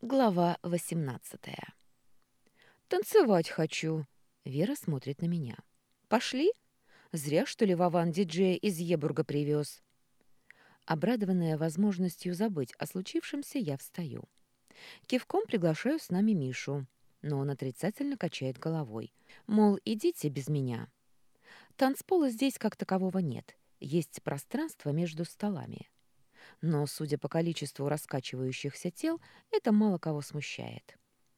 Глава 18. «Танцевать хочу!» Вера смотрит на меня. «Пошли? Зря, что ли, Вован диджея из Ебурга привез?» Обрадованная возможностью забыть о случившемся, я встаю. Кивком приглашаю с нами Мишу, но он отрицательно качает головой. Мол, идите без меня. Танцпола здесь как такового нет. Есть пространство между столами. Но, судя по количеству раскачивающихся тел, это мало кого смущает.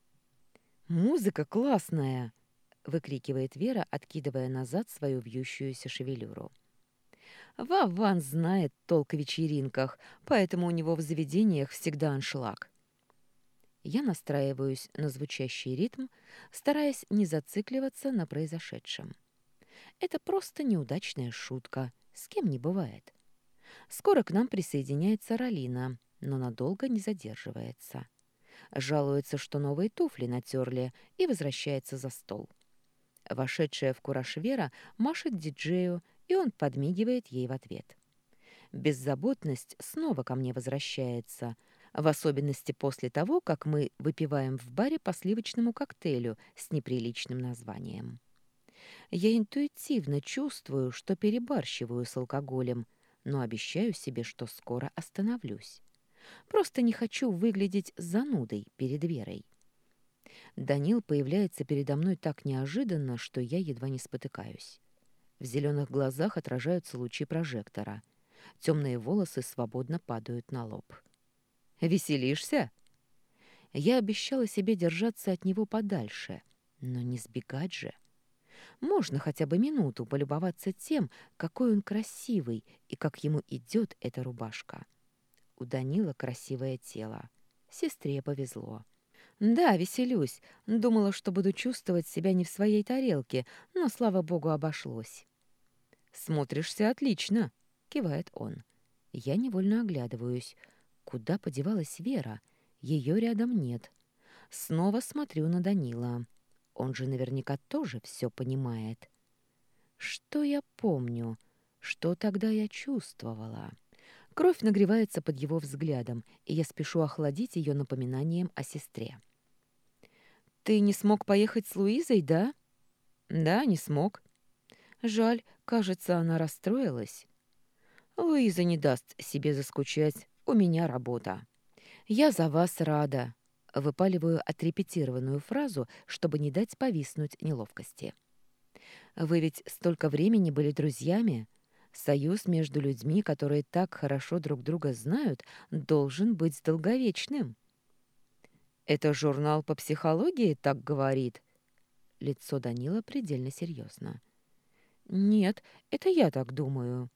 «Музыка классная!» — выкрикивает Вера, откидывая назад свою вьющуюся шевелюру. Вован знает толк в вечеринках, поэтому у него в заведениях всегда аншлаг. Я настраиваюсь на звучащий ритм, стараясь не зацикливаться на произошедшем. Это просто неудачная шутка, с кем не бывает. Скоро к нам присоединяется Ралина, но надолго не задерживается. Жалуется, что новые туфли натерли, и возвращается за стол. Вошедшая в кураж Вера машет диджею, и он подмигивает ей в ответ. Беззаботность снова ко мне возвращается, в особенности после того, как мы выпиваем в баре по сливочному коктейлю с неприличным названием. Я интуитивно чувствую, что перебарщиваю с алкоголем, но обещаю себе, что скоро остановлюсь. Просто не хочу выглядеть занудой перед Верой. Данил появляется передо мной так неожиданно, что я едва не спотыкаюсь. В зеленых глазах отражаются лучи прожектора. Темные волосы свободно падают на лоб. «Веселишься?» Я обещала себе держаться от него подальше, но не сбегать же. Можно хотя бы минуту полюбоваться тем, какой он красивый и как ему идет эта рубашка. У Данила красивое тело. Сестре повезло. Да, веселюсь. Думала, что буду чувствовать себя не в своей тарелке, но, слава богу, обошлось. «Смотришься отлично», — кивает он. Я невольно оглядываюсь. Куда подевалась Вера? Ее рядом нет. Снова смотрю на Данила. Он же наверняка тоже все понимает. Что я помню? Что тогда я чувствовала? Кровь нагревается под его взглядом, и я спешу охладить ее напоминанием о сестре. «Ты не смог поехать с Луизой, да?» «Да, не смог». «Жаль, кажется, она расстроилась». «Луиза не даст себе заскучать. У меня работа». «Я за вас рада». Выпаливаю отрепетированную фразу, чтобы не дать повиснуть неловкости. «Вы ведь столько времени были друзьями. Союз между людьми, которые так хорошо друг друга знают, должен быть долговечным». «Это журнал по психологии так говорит?» Лицо Данила предельно серьезно. «Нет, это я так думаю».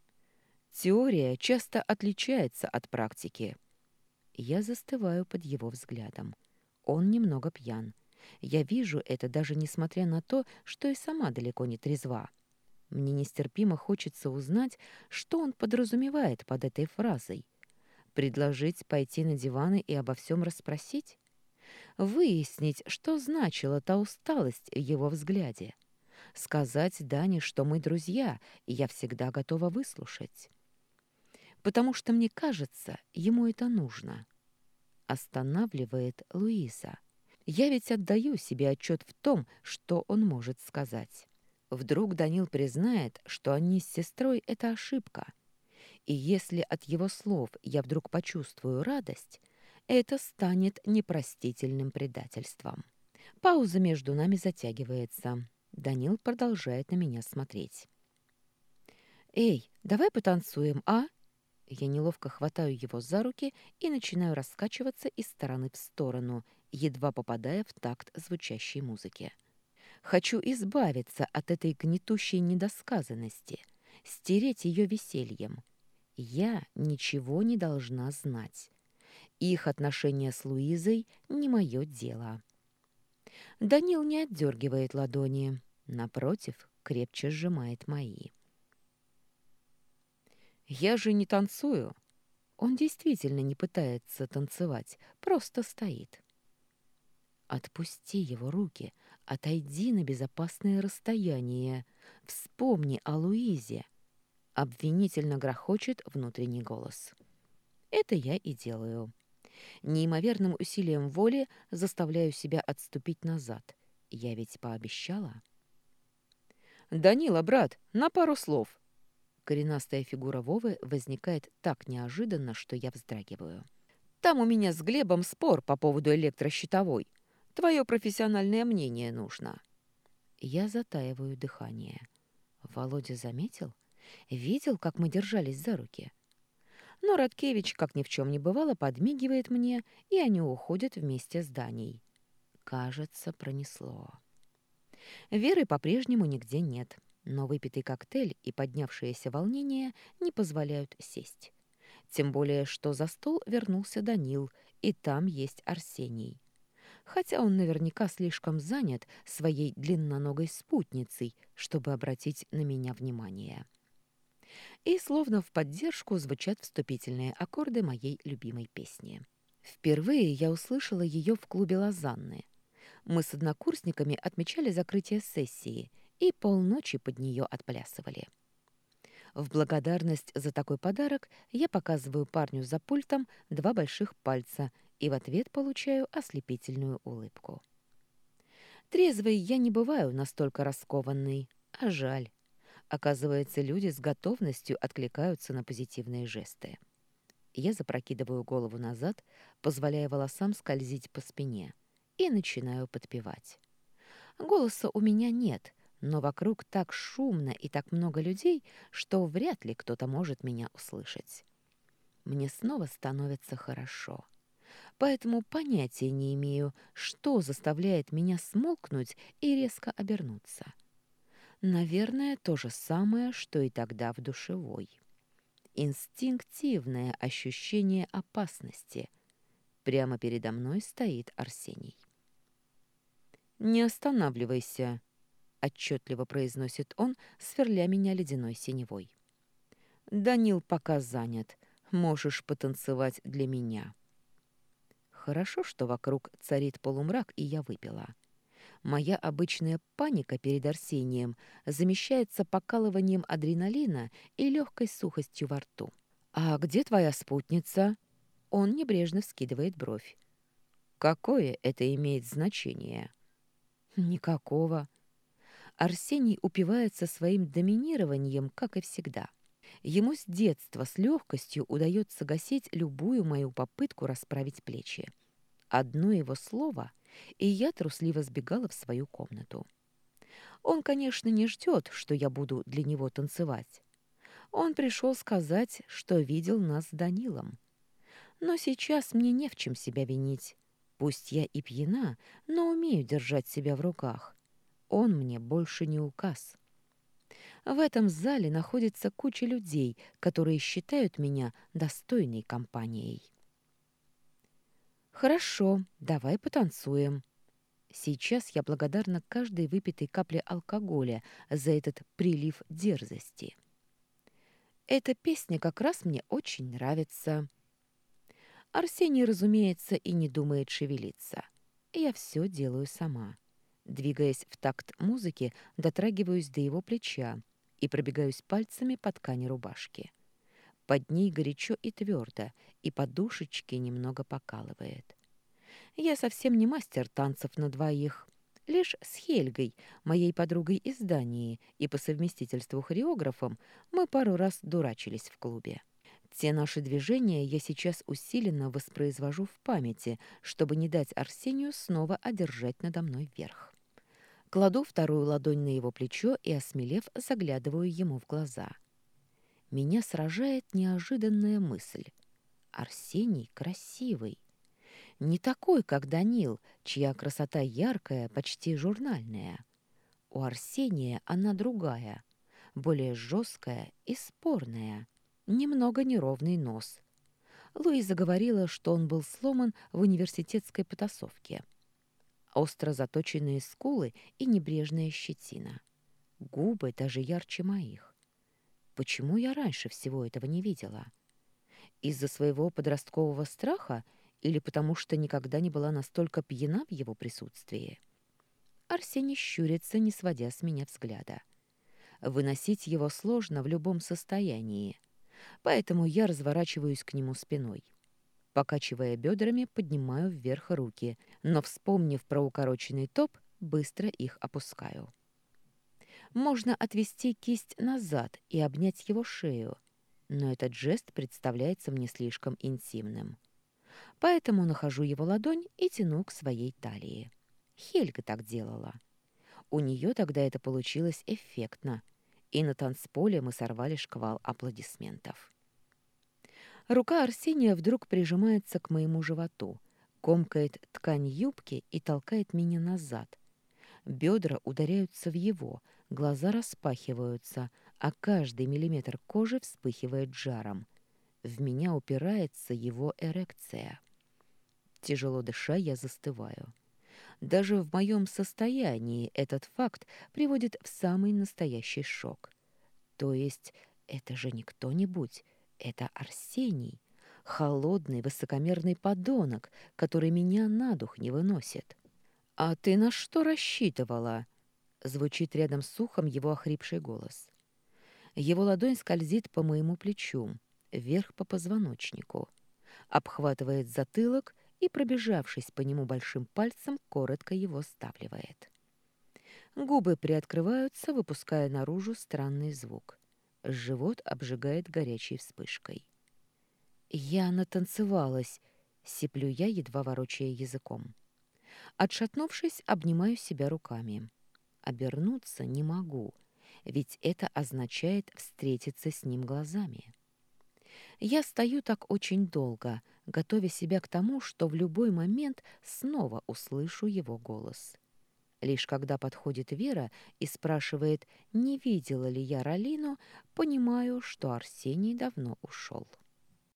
Теория часто отличается от практики. Я застываю под его взглядом. Он немного пьян. Я вижу это даже несмотря на то, что и сама далеко не трезва. Мне нестерпимо хочется узнать, что он подразумевает под этой фразой. Предложить пойти на диваны и обо всем расспросить? Выяснить, что значила та усталость в его взгляде. Сказать Дане, что мы друзья, и я всегда готова выслушать. Потому что, мне кажется, ему это нужно. Останавливает Луиза. Я ведь отдаю себе отчет в том, что он может сказать. Вдруг Данил признает, что они с сестрой — это ошибка. И если от его слов я вдруг почувствую радость, это станет непростительным предательством. Пауза между нами затягивается. Данил продолжает на меня смотреть. «Эй, давай потанцуем, а?» Я неловко хватаю его за руки и начинаю раскачиваться из стороны в сторону, едва попадая в такт звучащей музыки. Хочу избавиться от этой гнетущей недосказанности, стереть ее весельем. Я ничего не должна знать. Их отношения с Луизой не мое дело. Данил не отдергивает ладони, напротив, крепче сжимает мои. «Я же не танцую». Он действительно не пытается танцевать, просто стоит. Отпусти его руки, отойди на безопасное расстояние. Вспомни о Луизе. Обвинительно грохочет внутренний голос. Это я и делаю. Неимоверным усилием воли заставляю себя отступить назад. Я ведь пообещала. «Данила, брат, на пару слов!» Коренастая фигура Вовы возникает так неожиданно, что я вздрагиваю. «Там у меня с Глебом спор по поводу электрощитовой. Твое профессиональное мнение нужно». Я затаиваю дыхание. Володя заметил? Видел, как мы держались за руки? Но Радкевич, как ни в чем не бывало, подмигивает мне, и они уходят вместе с Даней. Кажется, пронесло. Веры по-прежнему нигде нет, но выпитый коктейль и поднявшееся волнение не позволяют сесть. Тем более, что за стол вернулся Данил, и там есть Арсений. Хотя он наверняка слишком занят своей длинноногой спутницей, чтобы обратить на меня внимание. И словно в поддержку звучат вступительные аккорды моей любимой песни. Впервые я услышала ее в клубе Лозанны. Мы с однокурсниками отмечали закрытие сессии и полночи под нее отплясывали. В благодарность за такой подарок я показываю парню за пультом два больших пальца и в ответ получаю ослепительную улыбку. Трезвой я не бываю настолько раскованной, а жаль. Оказывается, люди с готовностью откликаются на позитивные жесты. Я запрокидываю голову назад, позволяя волосам скользить по спине, и начинаю подпевать. Голоса у меня нет, но вокруг так шумно и так много людей, что вряд ли кто-то может меня услышать. Мне снова становится хорошо. Поэтому понятия не имею, что заставляет меня смолкнуть и резко обернуться. Наверное, то же самое, что и тогда в душевой. Инстинктивное ощущение опасности. Прямо передо мной стоит Арсений. «Не останавливайся», — отчетливо произносит он, сверля меня ледяной синевой. «Данил пока занят. Можешь потанцевать для меня». Хорошо, что вокруг царит полумрак, и я выпила. Моя обычная паника перед Арсением замещается покалыванием адреналина и легкой сухостью во рту. «А где твоя спутница?» Он небрежно вскидывает бровь. «Какое это имеет значение?» «Никакого». Арсений упивается своим доминированием, как и всегда. Ему с детства с легкостью удается гасить любую мою попытку расправить плечи. Одно его слово, и я трусливо сбегала в свою комнату. Он, конечно, не ждет, что я буду для него танцевать. Он пришел сказать, что видел нас с Данилом. Но сейчас мне не в чем себя винить. Пусть я и пьяна, но умею держать себя в руках. Он мне больше не указ. В этом зале находится куча людей, которые считают меня достойной компанией. «Хорошо, давай потанцуем». Сейчас я благодарна каждой выпитой капле алкоголя за этот прилив дерзости. Эта песня как раз мне очень нравится. Арсений, разумеется, и не думает шевелиться. Я все делаю сама. Двигаясь в такт музыки, дотрагиваюсь до его плеча и пробегаюсь пальцами по ткани рубашки. Под ней горячо и твердо, и подушечки немного покалывает. Я совсем не мастер танцев на двоих. Лишь с Хельгой, моей подругой из Дании и по совместительству хореографом, мы пару раз дурачились в клубе. Те наши движения я сейчас усиленно воспроизвожу в памяти, чтобы не дать Арсению снова одержать надо мной верх. Кладу вторую ладонь на его плечо и, осмелев, заглядываю ему в глаза. Меня сражает неожиданная мысль. Арсений красивый. Не такой, как Данил, чья красота яркая, почти журнальная. У Арсения она другая, более жесткая и спорная. Немного неровный нос. Луиза говорила, что он был сломан в университетской потасовке. Остро заточенные скулы и небрежная щетина. Губы даже ярче моих. Почему я раньше всего этого не видела? Из-за своего подросткового страха или потому что никогда не была настолько пьяна в его присутствии? Арсений щурится, не сводя с меня взгляда. Выносить его сложно в любом состоянии, поэтому я разворачиваюсь к нему спиной. Покачивая бедрами, поднимаю вверх руки, но, вспомнив про укороченный топ, быстро их опускаю. Можно отвести кисть назад и обнять его шею, но этот жест представляется мне слишком интимным. Поэтому нахожу его ладонь и тяну к своей талии. Хельга так делала. У нее тогда это получилось эффектно, и на танцполе мы сорвали шквал аплодисментов. Рука Арсения вдруг прижимается к моему животу, комкает ткань юбки и толкает меня назад. Бедра ударяются в его, глаза распахиваются, а каждый миллиметр кожи вспыхивает жаром. В меня упирается его эрекция. Тяжело дыша, я застываю. Даже в моем состоянии этот факт приводит в самый настоящий шок. То есть это же не кто-нибудь, это Арсений, холодный, высокомерный подонок, который меня на дух не выносит. «А ты на что рассчитывала?» — звучит рядом с ухом его охрипший голос. Его ладонь скользит по моему плечу, вверх по позвоночнику, обхватывает затылок и, пробежавшись по нему большим пальцем, коротко его стапливает. Губы приоткрываются, выпуская наружу странный звук. Живот обжигает горячей вспышкой. «Я натанцевалась», — сиплю я, едва ворочая языком. Отшатнувшись, обнимаю себя руками. Обернуться не могу, ведь это означает встретиться с ним глазами. Я стою так очень долго, готовя себя к тому, что в любой момент снова услышу его голос. Лишь когда подходит Вера и спрашивает, не видела ли я Ралину, понимаю, что Арсений давно ушел.